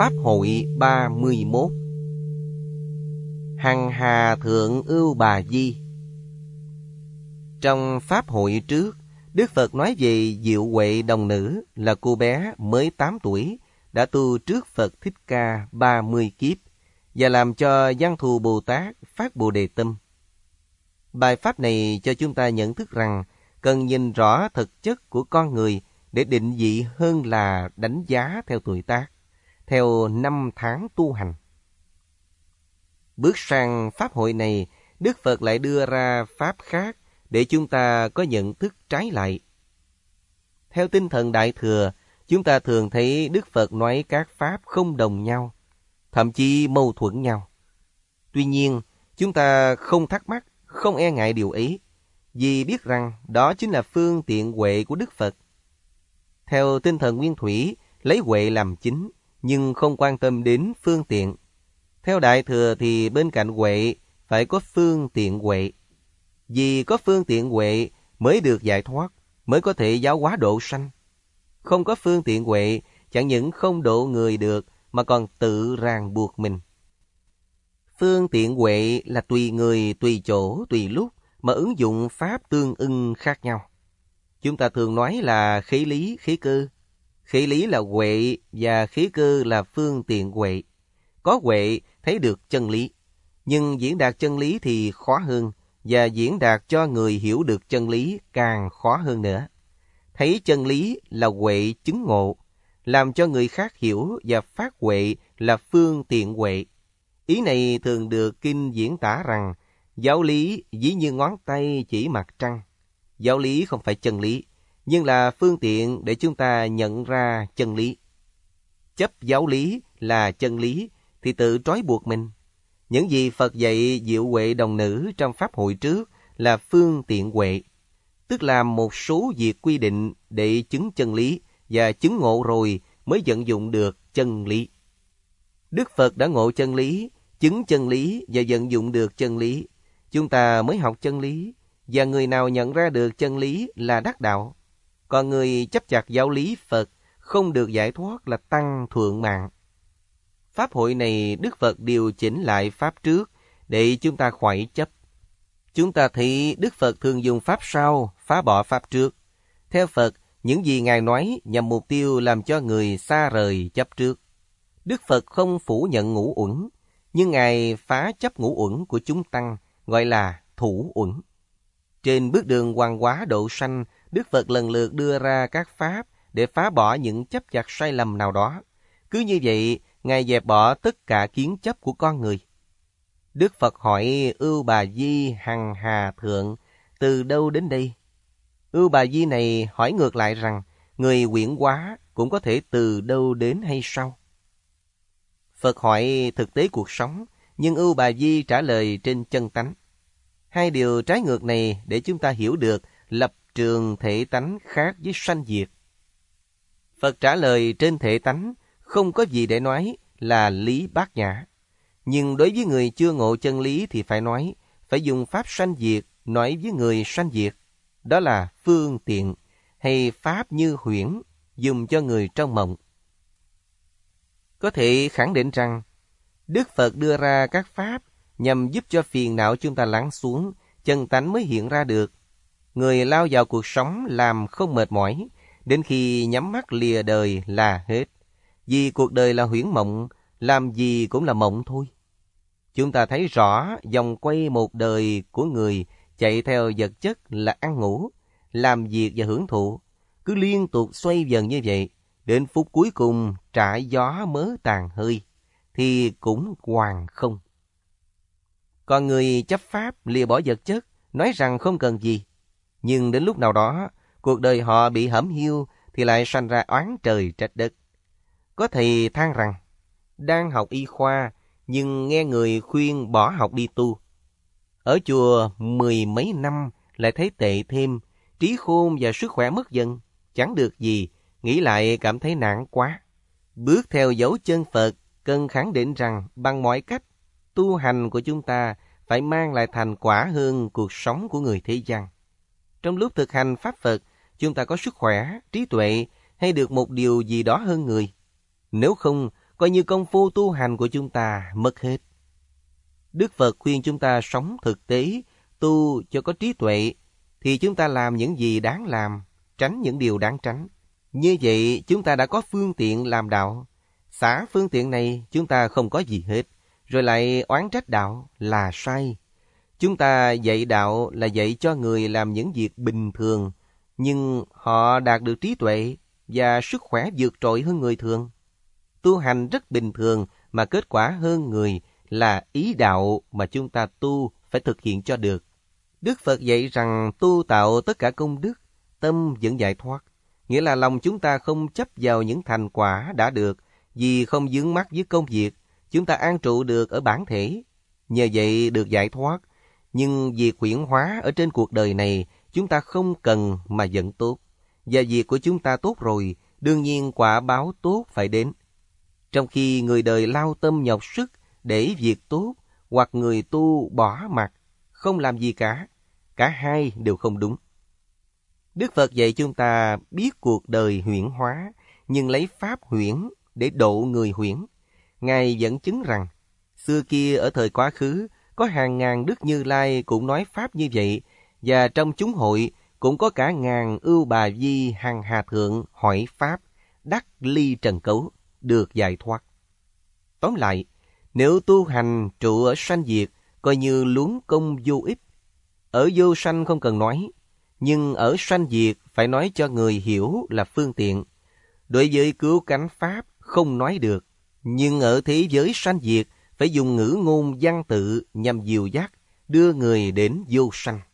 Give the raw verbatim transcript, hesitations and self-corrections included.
Pháp hội ba mươi mốt. Hằng hà thượng ưu bà di. Trong Pháp hội trước, Đức Phật nói về Diệu Huệ đồng nữ là cô bé mới tám tuổi, đã tu trước Phật Thích Ca ba mươi kiếp và làm cho Văn Thù Bồ Tát phát Bồ Đề tâm. Bài pháp này cho chúng ta nhận thức rằng cần nhìn rõ thực chất của con người để định vị hơn là đánh giá theo tuổi tác, theo năm tháng tu hành. Bước sang Pháp hội này, Đức Phật lại đưa ra Pháp khác để chúng ta có nhận thức trái lại. Theo tinh thần Đại Thừa, chúng ta thường thấy Đức Phật nói các Pháp không đồng nhau, thậm chí mâu thuẫn nhau. Tuy nhiên, chúng ta không thắc mắc, không e ngại điều ấy, vì biết rằng đó chính là phương tiện huệ của Đức Phật. Theo tinh thần Nguyên Thủy, lấy huệ làm chính, nhưng không quan tâm đến phương tiện. Theo Đại Thừa thì bên cạnh huệ phải có phương tiện huệ. Vì có phương tiện huệ mới được giải thoát, mới có thể giáo hóa độ sanh. Không có phương tiện huệ, chẳng những không độ người được, mà còn tự ràng buộc mình. Phương tiện huệ là tùy người, tùy chỗ, tùy lúc, mà ứng dụng pháp tương ưng khác nhau. Chúng ta thường nói là khí lý, khí cơ. Khí lý là huệ và khí cơ là phương tiện huệ. Có huệ thấy được chân lý, nhưng diễn đạt chân lý thì khó hơn, và diễn đạt cho người hiểu được chân lý càng khó hơn nữa. Thấy chân lý là huệ chứng ngộ, làm cho người khác hiểu và phát huệ là phương tiện huệ. Ý này thường được kinh diễn tả rằng giáo lý ví như ngón tay chỉ mặt trăng. Giáo lý không phải chân lý, nhưng là phương tiện để chúng ta nhận ra chân lý. Chấp giáo lý là chân lý thì tự trói buộc mình. Những gì Phật dạy Diệu Huệ đồng nữ trong Pháp hội trước là phương tiện huệ, tức là một số việc quy định để chứng chân lý, và chứng ngộ rồi mới vận dụng được chân lý. Đức Phật đã ngộ chân lý, chứng chân lý và vận dụng được chân lý. Chúng ta mới học chân lý, và người nào nhận ra được chân lý là đắc đạo. Còn người chấp chặt giáo lý Phật không được giải thoát là tăng thượng mạng. Pháp hội này Đức Phật điều chỉnh lại Pháp trước để chúng ta khỏi chấp. Chúng ta thấy Đức Phật thường dùng Pháp sau phá bỏ Pháp trước. Theo Phật, những gì Ngài nói nhằm mục tiêu làm cho người xa rời chấp trước. Đức Phật không phủ nhận ngũ uẩn, nhưng Ngài phá chấp ngũ uẩn của chúng tăng, gọi là thủ uẩn. Trên bước đường hoàng hóa độ sanh, Đức Phật lần lượt đưa ra các Pháp để phá bỏ những chấp chặt sai lầm nào đó. Cứ như vậy, Ngài dẹp bỏ tất cả kiến chấp của con người. Đức Phật hỏi Ưu Bà Di hằng hà thượng, từ đâu đến đây? Ưu Bà Di này hỏi ngược lại rằng, người huyễn hóa cũng có thể từ đâu đến hay sao? Phật hỏi thực tế cuộc sống, nhưng Ưu Bà Di trả lời trên chân tánh. Hai điều trái ngược này để chúng ta hiểu được lập trường thể tánh khác với sanh diệt. Phật trả lời trên thể tánh, không có gì để nói là lý bát nhã. Nhưng đối với người chưa ngộ chân lý thì phải nói, phải dùng pháp sanh diệt nói với người sanh diệt. Đó là phương tiện, hay pháp như huyễn, dùng cho người trong mộng. Có thể khẳng định rằng, Đức Phật đưa ra các pháp nhằm giúp cho phiền não chúng ta lắng xuống, chân tánh mới hiện ra được. Người lao vào cuộc sống làm không mệt mỏi, đến khi nhắm mắt lìa đời là hết. Vì cuộc đời là huyễn mộng, làm gì cũng là mộng thôi. Chúng ta thấy rõ vòng quay một đời của người chạy theo vật chất là ăn ngủ, làm việc và hưởng thụ, cứ liên tục xoay vần như vậy, đến phút cuối cùng trải gió mớ tàn hơi, thì cũng hoàn không. Còn người chấp pháp lìa bỏ vật chất, nói rằng không cần gì, nhưng đến lúc nào đó, cuộc đời họ bị hẩm hiu thì lại sanh ra oán trời trách đất. Có thầy than rằng, đang học y khoa, nhưng nghe người khuyên bỏ học đi tu. Ở chùa mười mấy năm lại thấy tệ thêm, trí khôn và sức khỏe mất dần, chẳng được gì, nghĩ lại cảm thấy nản quá. Bước theo dấu chân Phật, cần khẳng định rằng bằng mọi cách, tu hành của chúng ta phải mang lại thành quả hơn cuộc sống của người thế gian. Trong lúc thực hành Pháp Phật, chúng ta có sức khỏe, trí tuệ hay được một điều gì đó hơn người. Nếu không, coi như công phu tu hành của chúng ta mất hết. Đức Phật khuyên chúng ta sống thực tế, tu cho có trí tuệ, thì chúng ta làm những gì đáng làm, tránh những điều đáng tránh. Như vậy chúng ta đã có phương tiện làm đạo. Xả phương tiện này chúng ta không có gì hết, rồi lại oán trách đạo là sai. Chúng ta dạy đạo là dạy cho người làm những việc bình thường, nhưng họ đạt được trí tuệ và sức khỏe vượt trội hơn người thường. Tu hành rất bình thường mà kết quả hơn người là ý đạo mà chúng ta tu phải thực hiện cho được. Đức Phật dạy rằng tu tạo tất cả công đức, tâm vẫn giải thoát. Nghĩa là lòng chúng ta không chấp vào những thành quả đã được, vì không vướng mắc với công việc, chúng ta an trụ được ở bản thể. Nhờ vậy được giải thoát. Nhưng việc huyễn hóa ở trên cuộc đời này, chúng ta không cần mà vẫn tốt. Và việc của chúng ta tốt rồi, đương nhiên quả báo tốt phải đến. Trong khi người đời lao tâm nhọc sức để việc tốt, hoặc người tu bỏ mặc, không làm gì cả, cả hai đều không đúng. Đức Phật dạy chúng ta biết cuộc đời huyễn hóa, nhưng lấy pháp huyễn để độ người huyễn. Ngài dẫn chứng rằng, xưa kia ở thời quá khứ, có hàng ngàn Đức Như Lai cũng nói pháp như vậy, và trong chúng hội cũng có cả ngàn ưu bà di hằng hà thượng hỏi pháp, đắc ly trần cấu, được giải thoát. Tóm lại, nếu tu hành trụ ở sanh diệt, coi như luống công vô ích. Ở vô sanh không cần nói, nhưng ở sanh diệt phải nói cho người hiểu là phương tiện. Đối với cứu cánh pháp không nói được, nhưng ở thế giới sanh diệt phải dùng ngữ ngôn văn tự nhằm dìu dắt, đưa người đến vô sanh.